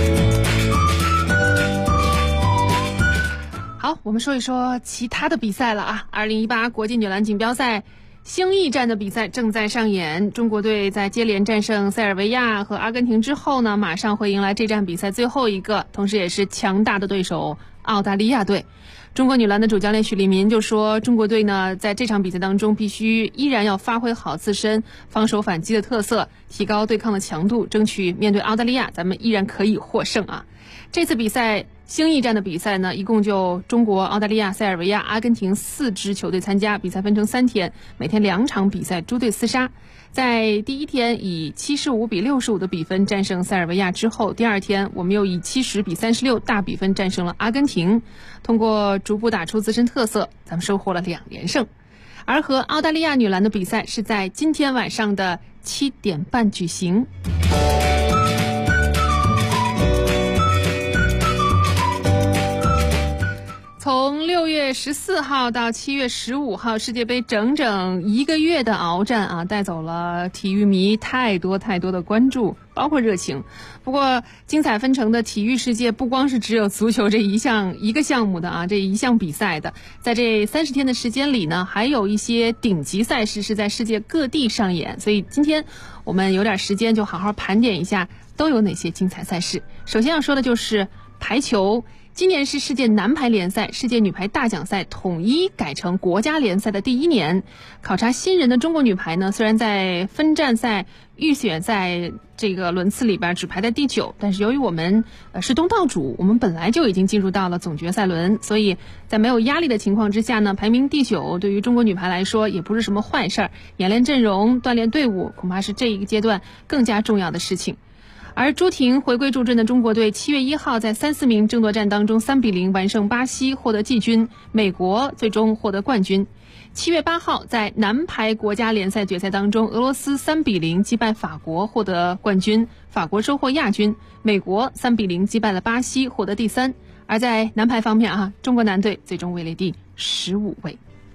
好，我们说一说其他的比赛了啊。2018国际女篮锦标赛星艺战的比赛正在上演，中国队在接连战胜塞尔维亚和阿根廷之后呢，马上会迎来这站比赛最后一个，同时也是强大的对手澳大利亚队。中国女篮的主教练许利民就说，中国队呢在这场比赛当中必须依然要发挥好自身防守反击的特色，提高对抗的强度，争取面对澳大利亚咱们依然可以获胜啊。这次比赛星艺战的比赛呢，一共就中国、澳大利亚、塞尔维亚、阿根廷4支球队参加，比赛分成3天，每天2场比赛，诸队厮杀。在第一天以75比65的比分战胜塞尔维亚之后，第二天我们又以70比36大比分战胜了阿根廷。通过逐步打出自身特色，咱们收获了2连胜。而和澳大利亚女篮的比赛是在今天晚上的7点半举行。从6月14号到7月15号，世界杯整整1个月的鏖战啊，带走了体育迷太多的关注，包括热情。不过精彩纷呈的体育世界不光是只有足球这一个项目的啊，这一项比赛的，在这30天的时间里呢，还有一些顶级赛事是在世界各地上演，所以今天我们有点时间就好好盘点一下都有哪些精彩赛事。首先要说的就是排球。今年是世界男排联赛、世界女排大奖赛统一改成国家联赛的第1年。考察新人的中国女排呢，虽然在分站赛、预选赛这个轮次里边只排在第9，但是由于我们是东道主，我们本来就已经进入到了总决赛轮，所以在没有压力的情况之下呢，排名第9对于中国女排来说也不是什么坏事儿。演练阵容、锻炼队伍，恐怕是这一个阶段更加重要的事情。而朱婷回归助阵的中国队7月1号在3-4名争夺战当中3比0完胜巴西，获得季军，美国最终获得冠军。7月8号在男排国家联赛决赛当中，俄罗斯3比0击败法国，获得冠军，法国收获亚军，美国3比0击败了巴西，获得第3。而在男排方面啊，中国男队最终位列第15位。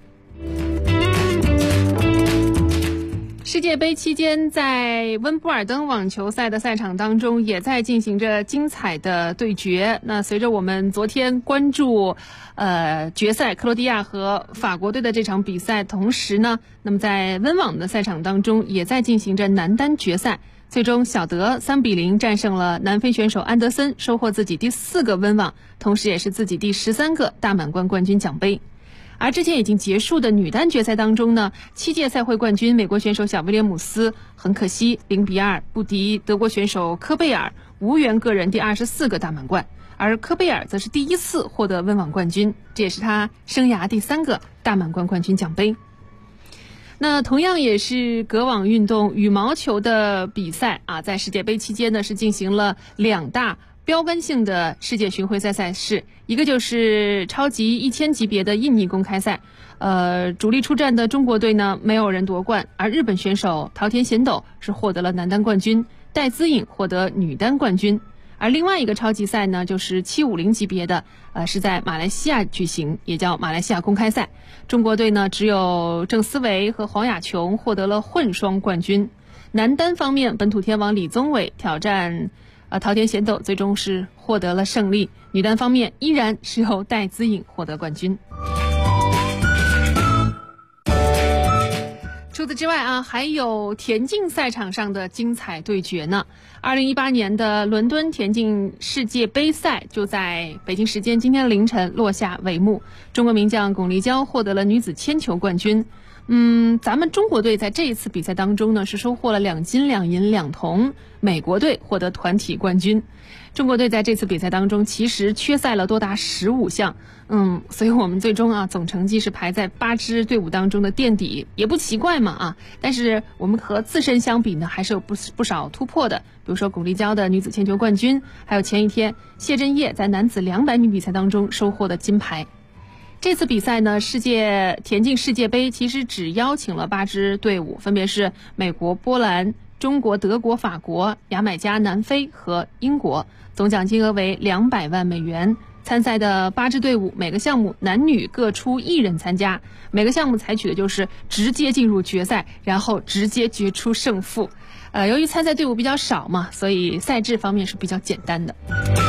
世界杯期间，在温布尔登网球赛的赛场当中，也在进行着精彩的对决。那随着我们昨天关注决赛克罗地亚和法国队的这场比赛，同时呢，那么在温网的赛场当中，也在进行着男单决赛。最终小德3比0战胜了南非选手安德森，收获自己第4个温网，同时也是自己第13个大满贯冠军奖杯。而之前已经结束的女单决赛当中呢，7届赛会冠军美国选手小威廉姆斯很可惜0比2不敌德国选手科贝尔， 无缘个人第24个大满贯，而科贝尔则是第一次获得温网冠军，这也是他生涯第3个大满贯冠军奖杯。那同样也是隔网运动羽毛球的比赛啊，在世界杯期间呢是进行了2大标杆性的世界巡回赛赛事，一个就是超级1000级别的印尼公开赛，主力出战的中国队呢没有人夺冠，而日本选手桃田贤斗是获得了男单冠军，戴资颖获得女单冠军。而另外一个超级赛呢，就是750级别的，是在马来西亚举行，也叫马来西亚公开赛。中国队呢，只有郑思维和黄雅琼获得了混双冠军。男单方面，本土天王李宗伟挑战桃田贤斗，最终是获得了胜利。女单方面，依然是由戴资颖获得冠军。除此之外啊，还有田径赛场上的精彩对决呢。2018年的伦敦田径世界杯赛就在北京时间今天凌晨落下帷幕，中国名将巩立姣获得了女子铅球冠军。咱们中国队在这一次比赛当中呢，是收获了2金2银2铜，美国队获得团体冠军。中国队在这次比赛当中其实缺赛了多达15项，所以我们最终总成绩是排在8支队伍当中的垫底，也不奇怪嘛但是我们和自身相比呢，还是有不少突破的，比如说巩立姣的女子铅球冠军，还有前一天谢震业在男子200米比赛当中收获的金牌。这次比赛呢，世界田径世界杯其实只邀请了8支队伍，分别是美国、波兰、中国、德国、法国、牙买加、南非和英国，总奖金额为200万美元。参赛的8支队伍，每个项目男女各出1人参加，每个项目采取的就是直接进入决赛，然后直接决出胜负。由于参赛队伍比较少嘛，所以赛制方面是比较简单的。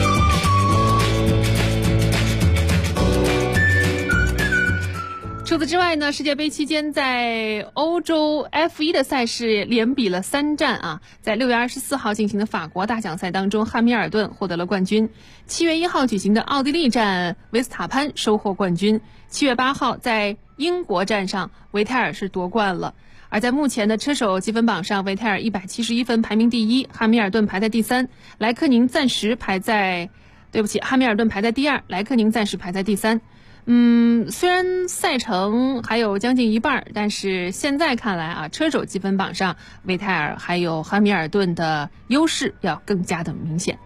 除此之外呢，世界杯期间在欧洲 F1 的赛事连比了3站啊，在6月24号进行的法国大奖赛当中，汉密尔顿获得了冠军。7月1号举行的奥地利站，维斯塔潘收获冠军。7月8号在英国站上，维泰尔是夺冠了。而在目前的车手积分榜上，维泰尔171分排名第1，汉密尔顿排在第3，莱克宁暂时排在，汉密尔顿排在第2，莱克宁暂时排在第3。虽然赛程还有将近一半，但是现在看来啊，车手积分榜上维泰尔还有汉密尔顿的优势要更加的明显。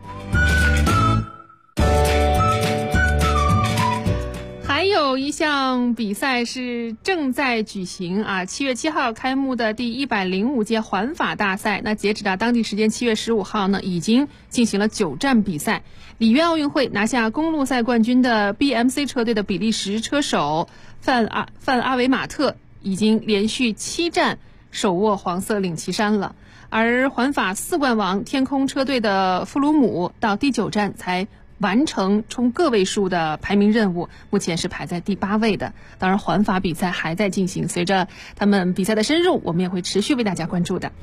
还有一项比赛是正在举行啊，7月7号开幕的第105届环法大赛，那截止到当地时间7月15号呢，已经进行了9站比赛。里约奥运会拿下公路赛冠军的 BMC 车队的比利时车手范阿维马特已经连续7站手握黄色领旗衫了，而环法4冠王天空车队的弗鲁姆到第9站才完成冲个位数的排名任务，目前是排在第8位的。当然环法比赛还在进行，随着他们比赛的深入，我们也会持续为大家关注的。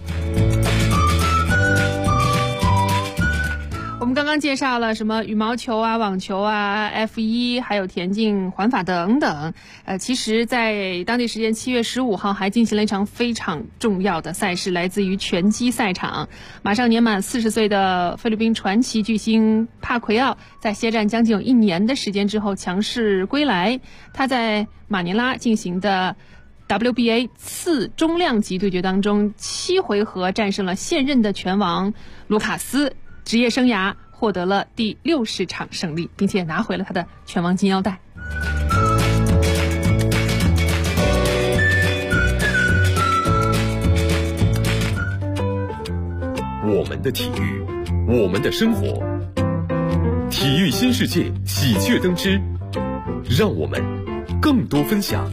我们刚刚介绍了什么羽毛球啊、网球啊、F1，还有田径、环法等等。其实在当地时间7月15号还进行了一场非常重要的赛事，来自于拳击赛场。马上年满40岁的菲律宾传奇巨星帕奎奥，在歇战将近有1年的时间之后强势归来。他在马尼拉进行的WBA 次中量级对决当中7回合战胜了现任的拳王卢卡斯，职业生涯获得了第60场胜利，并且拿回了他的拳王金腰带。 我们的体育，我们的生活，体育新世界喜鹊登枝，让我们更多分享。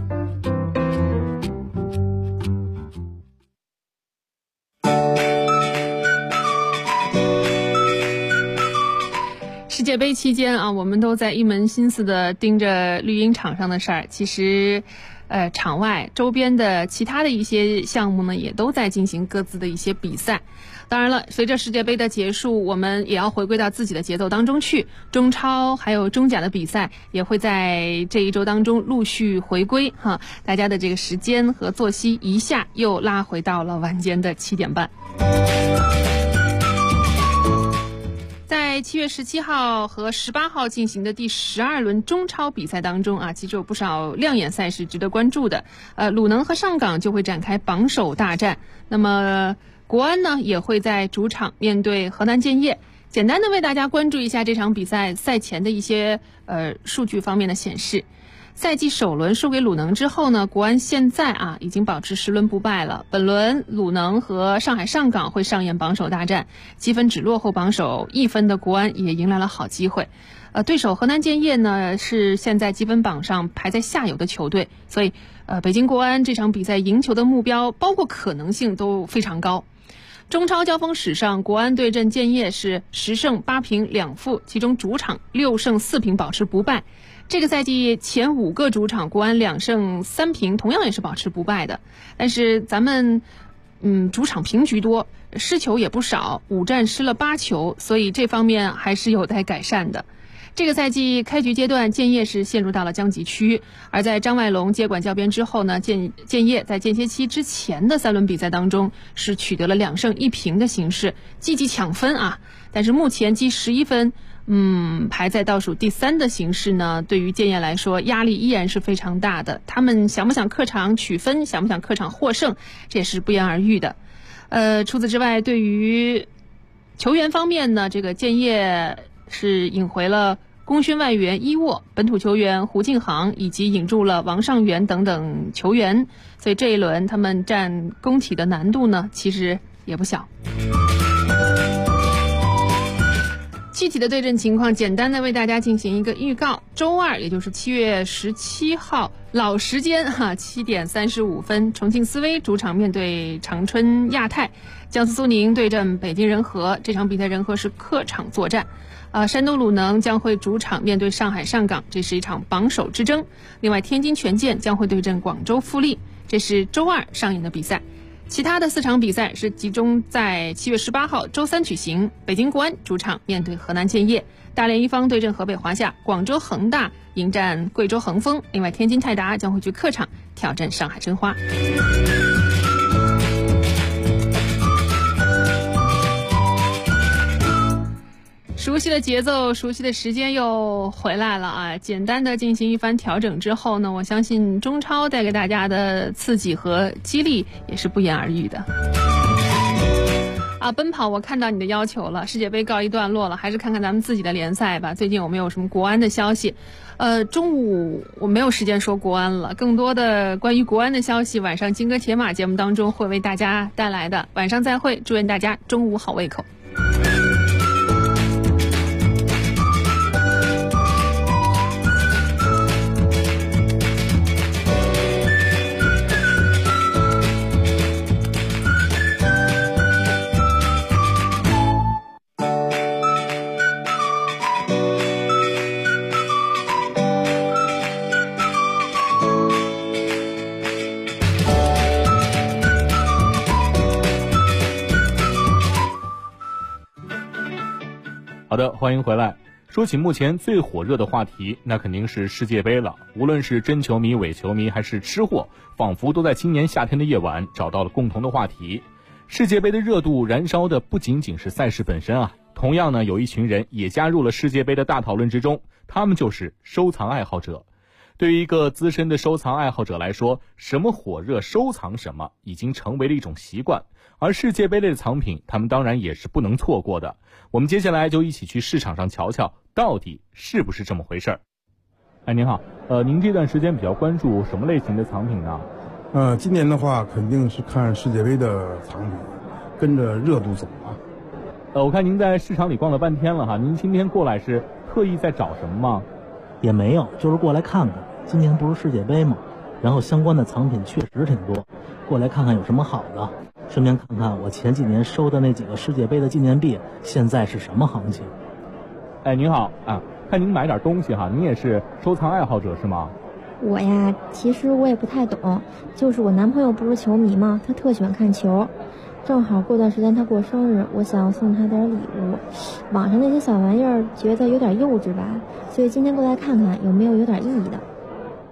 世界杯期间啊，我们都在一门心思的盯着绿茵场上的事儿。其实，场外周边的其他的一些项目呢，也都在进行各自的一些比赛。当然了，随着世界杯的结束，我们也要回归到自己的节奏当中去。中超还有中甲的比赛也会在这一周当中陆续回归哈，大家的这个时间和作息一下又拉回到了晚间的7点半。 在7月17号和18号进行的第12轮中超比赛当中啊，其实有不少亮眼赛事值得关注的。鲁能和上港就会展开榜首大战，那么国安呢也会在主场面对河南建业。简单的为大家关注一下这场比赛赛前的一些数据方面的显示。赛季首轮输给鲁能之后呢，国安现在已经保持10轮不败了。本轮鲁能和上海上港会上演榜首大战，积分只落后榜首1分的国安也迎来了好机会。对手河南建业呢是现在积分榜上排在下游的球队，所以北京国安这场比赛赢球的目标包括可能性都非常高。中超交锋史上，国安对阵建业是10胜8平2负，其中主场6胜4平保持不败。这个赛季前5个主场，国安2胜3平，同样也是保持不败的。但是咱们主场平局多，失球也不少，5战失了8球，所以这方面还是有待改善的。这个赛季开局阶段，建业是陷入到了降级区，而在张外龙接管教鞭之后呢，建业在间歇期之前的3轮比赛当中是取得了2胜1平的形势，积极抢分啊，但是目前积11分，排在倒数第3的形势呢，对于建业来说压力依然是非常大的。他们想不想客场取分，想不想客场获胜，这也是不言而喻的。除此之外，对于球员方面呢，这个建业是引回了功勋外援伊沃、本土球员胡敬航，以及引入了王上元等等球员，所以这一轮他们占攻体的难度呢其实也不小。具体的对阵情况简单的为大家进行一个预告。周二也就是7月17号老时间7点35分，重庆斯威主场面对长春亚泰，江苏苏宁对阵北京人和，这场比赛人和是客场作战。山东鲁能将会主场面对上海上港，这是一场榜首之争。另外天津权健将会对阵广州富力，这是周二上演的比赛。其他的4场比赛是集中在7月18号周三举行，北京国安主场面对河南建业，大连一方对阵河北华夏，广州恒大迎战贵州恒丰，另外天津泰达将会去客场挑战上海申花。熟悉的节奏，熟悉的时间又回来了啊！简单的进行一番调整之后呢，我相信中超带给大家的刺激和激励也是不言而喻的。奔跑我看到你的要求了，世界杯告一段落了，还是看看咱们自己的联赛吧。最近有没有什么国安的消息？中午我没有时间说国安了，更多的关于国安的消息，晚上金戈铁马节目当中会为大家带来的。晚上再会，祝愿大家中午好胃口。 好的，欢迎回来。说起目前最火热的话题，那肯定是世界杯了。无论是真球迷、伪球迷还是吃货，仿佛都在今年夏天的夜晚找到了共同的话题。世界杯的热度燃烧的不仅仅是赛事本身啊，同样呢，有一群人也加入了世界杯的大讨论之中，他们就是收藏爱好者。对于一个资深的收藏爱好者来说，什么火热收藏什么已经成为了一种习惯，而世界杯类的藏品他们当然也是不能错过的。我们接下来就一起去市场上瞧瞧到底是不是这么回事儿。您好，您这段时间比较关注什么类型的藏品呢？ 今年的话肯定是看世界杯的藏品，跟着热度走啊。 我看您在市场里逛了半天了哈，您今天过来是特意在找什么吗？ 也没有，就是过来看看，今年不是世界杯吗？然后相关的藏品确实挺多，过来看看有什么好的，顺便看看我前几年收的那几个世界杯的纪念币现在是什么行情。 您好啊，看您买点东西哈，您也是收藏爱好者是吗？ 我呀，其实我也不太懂，就是我男朋友不是球迷嘛，他特喜欢看球，正好过段时间他过生日，我想送他点礼物。网上那些小玩意儿觉得有点幼稚吧，所以今天过来看看有没有点意义的。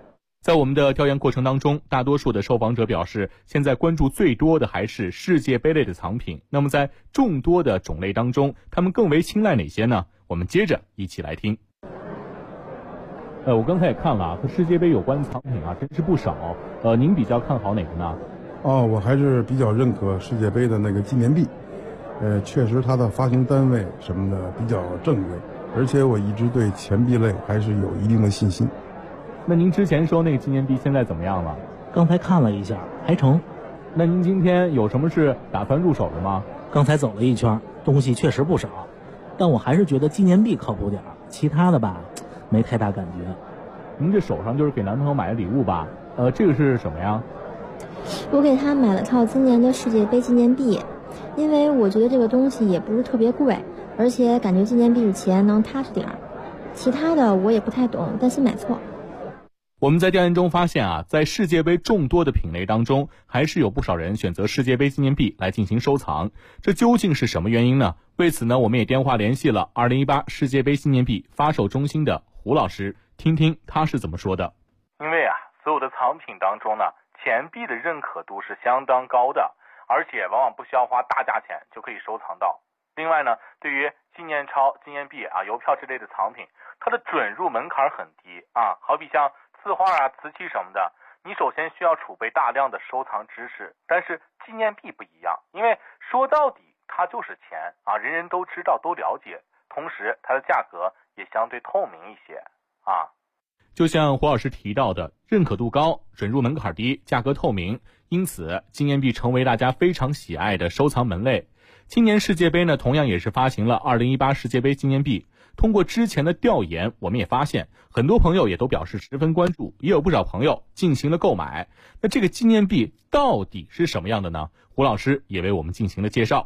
在我们的调研过程当中，大多数的受访者表示，现在关注最多的还是世界杯类的藏品。那么在众多的种类当中，他们更为青睐哪些呢？我们接着一起来听。我刚才也看了啊，和世界杯有关的藏品啊，真是不少。您比较看好哪个呢？ 我还是比较认可世界杯的那个纪念币。确实它的发行单位什么的比较正规，而且我一直对钱币类还是有一定的信心。 那您之前说那个纪念币现在怎么样了？ 刚才看了一下，还成。 那您今天有什么是打算入手的吗？ 刚才走了一圈，东西确实不少，但我还是觉得纪念币靠谱点，其他的吧，没太大感觉。 您这手上就是给男朋友买的礼物吧？这个是什么呀？ 我给他买了套今年的世界杯纪念币，因为我觉得这个东西也不是特别贵，而且感觉纪念币的钱能踏实点儿。其他的我也不太懂，担心买错。 我们在调研中发现啊，在世界杯众多的品类当中，还是有不少人选择世界杯纪念币来进行收藏。这究竟是什么原因呢？为此呢，我们也电话联系了2018世界杯纪念币发售中心的胡老师，听听他是怎么说的。 因为啊，所有的藏品当中呢，钱币的认可度是相当高的，而且往往不需要花大价钱就可以收藏到。另外呢，对于纪念钞、纪念币啊、邮票之类的藏品，它的准入门槛很低啊，好比像字画啊、瓷器什么的，你首先需要储备大量的收藏知识。但是纪念币不一样，因为说到底它就是钱啊，人人都知道都了解，同时它的价格也相对透明一些啊。 就像胡老师提到的，认可度高，准入门槛低，价格透明，因此纪念币成为大家非常喜爱的收藏门类。今年世界杯呢，同样也是发行了2018世界杯纪念币。通过之前的调研，我们也发现很多朋友也都表示十分关注，也有不少朋友进行了购买。那这个纪念币到底是什么样的呢？胡老师也为我们进行了介绍。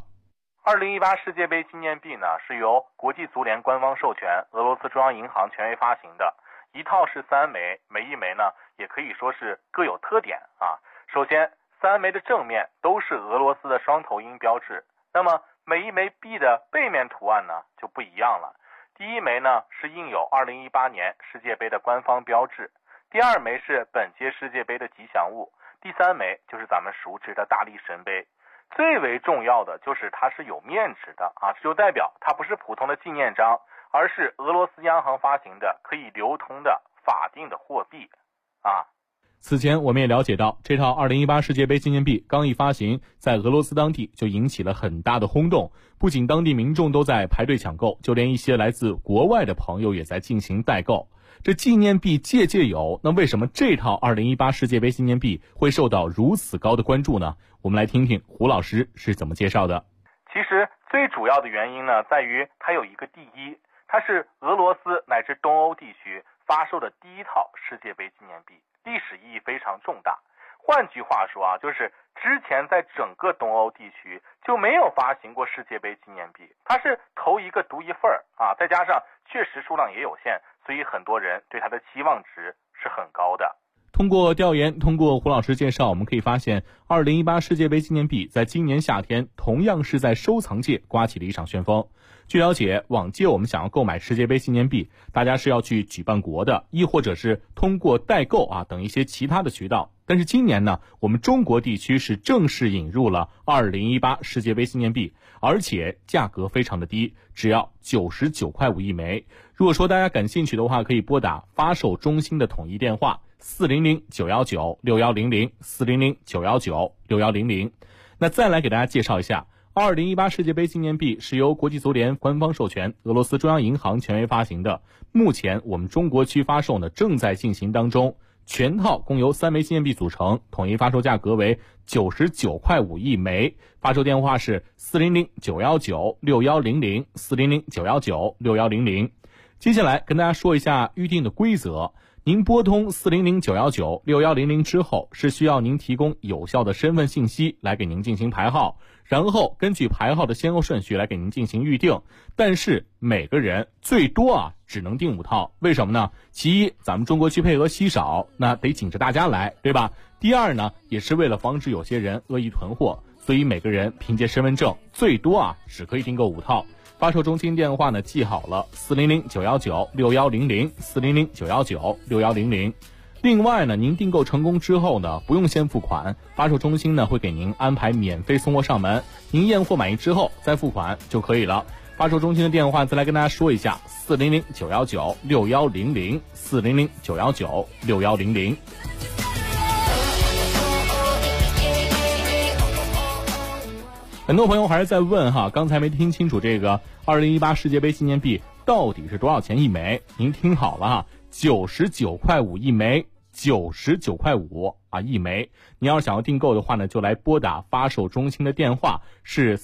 2018世界杯纪念币呢，是由国际足联官方授权，俄罗斯中央银行权威发行的，一套是3枚，每一枚呢也可以说是各有特点啊。首先，3枚的正面都是俄罗斯的双头鹰标志，那么每一枚币的背面图案呢就不一样了。第一枚呢是印有2018年世界杯的官方标志，第二枚是本届世界杯的吉祥物，第三枚就是咱们熟知的大力神杯。最为重要的就是它是有面值的啊，这就代表它不是普通的纪念章，而是俄罗斯央行发行的可以流通的法定的货币啊。 此前我们也了解到，这套2018世界杯纪念币刚一发行，在俄罗斯当地就引起了很大的轰动，不仅当地民众都在排队抢购，就连一些来自国外的朋友也在进行代购。这纪念币届届有，那为什么这套2018世界杯纪念币会受到如此高的关注呢？我们来听听胡老师是怎么介绍的。 其实最主要的原因呢，在于它有一个第一，它是俄罗斯乃至东欧地区发售的第一套世界杯纪念币，历史意义非常重大。换句话说啊，就是之前在整个东欧地区就没有发行过世界杯纪念币，它是头一个独一份啊，再加上确实数量也有限，所以很多人对它的期望值是很高的。 通过调研，通过胡老师介绍，我们可以发现2018世界杯纪念币在今年夏天同样是在收藏界刮起了一场旋风。据了解，往届我们想要购买世界杯纪念币，大家是要去举办国的，亦或者是通过代购啊等一些其他的渠道。但是今年呢，我们中国地区是正式引入了2018世界杯纪念币，而且价格非常的低，只要99.5块一枚。如果说大家感兴趣的话，可以拨打发售中心的统一电话400-919-6100 400-919-6100。那再来给大家介绍一下2018世界杯纪念币是由国际足联官方授权，俄罗斯中央银行权威发行的。目前我们中国区发售呢正在进行当中，全套共由3枚纪念币组成，统一发售价格为99.5块一枚。发售电话是400-919-6100 400-919-6100。接下来跟大家说一下预定的规则。您拨通400-919-6100之后，是需要您提供有效的身份信息来给您进行排号，然后根据排号的先后顺序来给您进行预定。但是每个人最多只能订5套，为什么呢？其一，咱们中国区配额稀少，那得紧着大家来，对吧？第二呢，也是为了防止有些人恶意囤货，所以每个人凭借身份证最多只可以订购5套。发售中心电话呢记好了，400-919-6100 400-919-6100。 另外呢，您订购成功之后呢，不用先付款，发售中心呢会给您安排免费送货上门，您验货满意之后再付款就可以了。发售中心的电话再来跟大家说一下：400-919-6100 400-919-6100。很多朋友还是在问哈，刚才没听清楚这个2018世界杯纪念币到底是多少钱一枚？您听好了哈，99.5块一枚，99.5块一枚。你要是想要订购的话呢，就来拨打发售中心的电话，是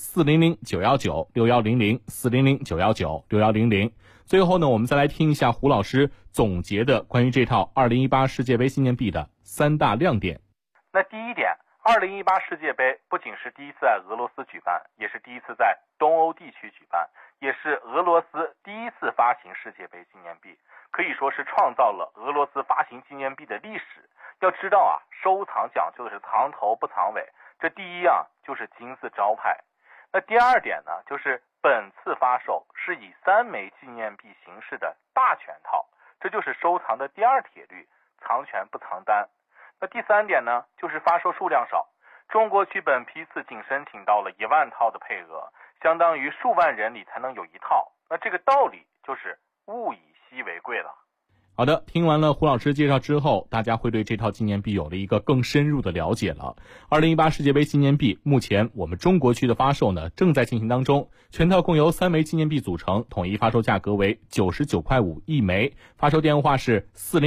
400-919-6100 400-919-6100。最后呢，我们再来听一下胡老师总结的关于这套2018世界杯纪念币的3大亮点。 那第一点，2018世界杯不仅是第一次在俄罗斯举办，也是第一次在东欧地区举办，也是俄罗斯第一次发行世界杯纪念币，可以说是创造了俄罗斯发行纪念币的历史。要知道啊，收藏讲究的是藏头不藏尾，这第一样就是金字招牌。那第二点呢，就是本次发售是以3枚纪念币形式的大全套，这就是收藏的第二铁律，藏全不藏单。那第三点呢，就是发售数量少，中国区本批次仅申请到了1万套的配额，相当于数万人里才能有一套。那这个道理就是物以稀为贵了。 好的，听完了胡老师介绍之后，大家会对这套纪念币有了一个更深入的了解了。2018世界杯纪念币目前我们中国区的发售呢正在进行当中，全套共由3枚纪念币组成，统一发售价格为99.5块一枚，发售电话是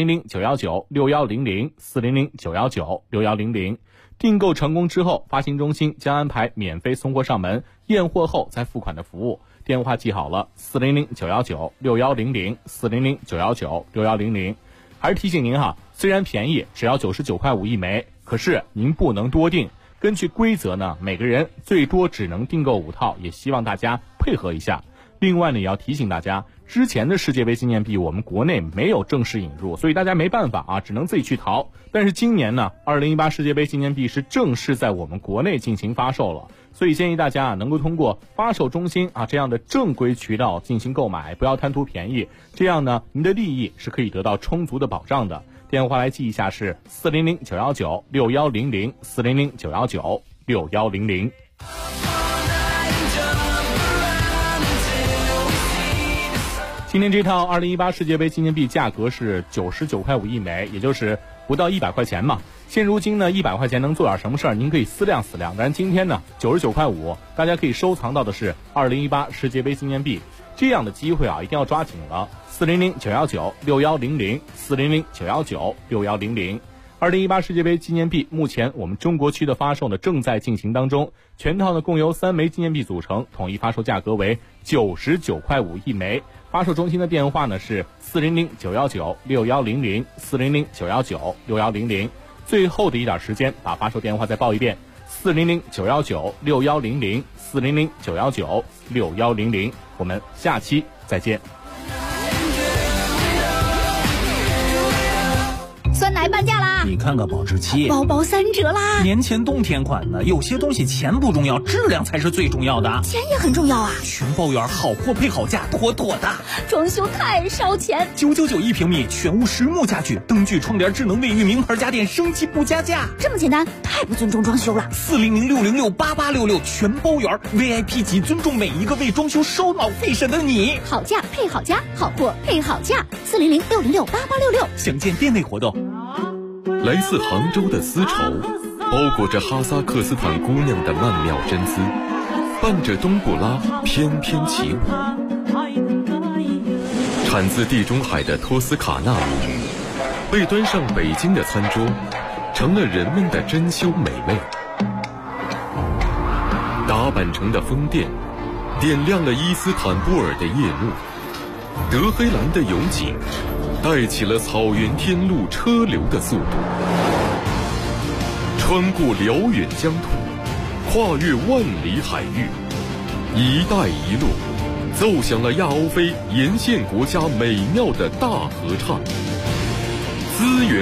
400-919-6100 400-919-6100。订购成功之后，发行中心将安排免费送货上门，验货后再付款的服务。电话记好了，400-919-6100 400-919-6100。还是提醒您哈，虽然便宜，只要99.5块一枚，可是您不能多订。根据规则呢，每个人最多只能订购5套，也希望大家配合一下。另外呢，也要提醒大家，之前的世界杯纪念币我们国内没有正式引入，所以大家没办法啊，只能自己去淘。但是今年呢，2018世界杯纪念币是正式在我们国内进行发售了，所以建议大家能够通过发售中心这样的正规渠道进行购买，不要贪图便宜，这样呢，您的利益是可以得到充足的保障的。电话来记一下是400-919-6100 400-919-6100。今天这套2018世界杯纪念币价格是99.5块一枚，也就是不到100块钱嘛。现如今呢，100块钱能做点什么事儿？您可以思量思量。但今天呢，99.5块，大家可以收藏到的是2018世界杯纪念币，这样的机会一定要抓紧了。400-919-6100 400-919-6100。2018世界杯纪念币目前我们中国区的发售呢正在进行当中，全套呢共由3枚纪念币组成，统一发售价格为99.5块一枚。发售中心的电话呢是400-919-6100 400-919-6100。最后的一点时间，把发售电话再报一遍：400-919-6100 400-919-6100。我们下期再见。 酸奶半价啦！ 你看看保质期， 包包3折啦！ 年前冬天款的，有些东西钱不重要，质量才是最重要的。 钱也很重要啊！ 全包圆，好货配好价，妥妥的。 装修太烧钱 ，999一平米，全屋实木家具，灯具、窗帘、智能卫浴，名牌家电，升级不加价。 这么简单，太不尊重装修了。 400-606-8866，全包圆 ，VIP 级，尊重每一个为装修烧脑费神的你。 好价配好家，好货配好价。400-606-8866， 详见店内活动。 来自杭州的丝绸，包裹着哈萨克斯坦姑娘的曼妙真姿，伴着冬不拉翩翩起舞。产自地中海的托斯卡纳母语，被端上北京的餐桌，成了人们的珍馐美味。达坂城的风电，点亮了伊斯坦布尔的夜幕。德黑兰的油井，带起了草原天路车流的速度。穿过辽远疆土，跨越万里海域，一带一路奏响了亚欧非沿线国家美妙的大合唱。资源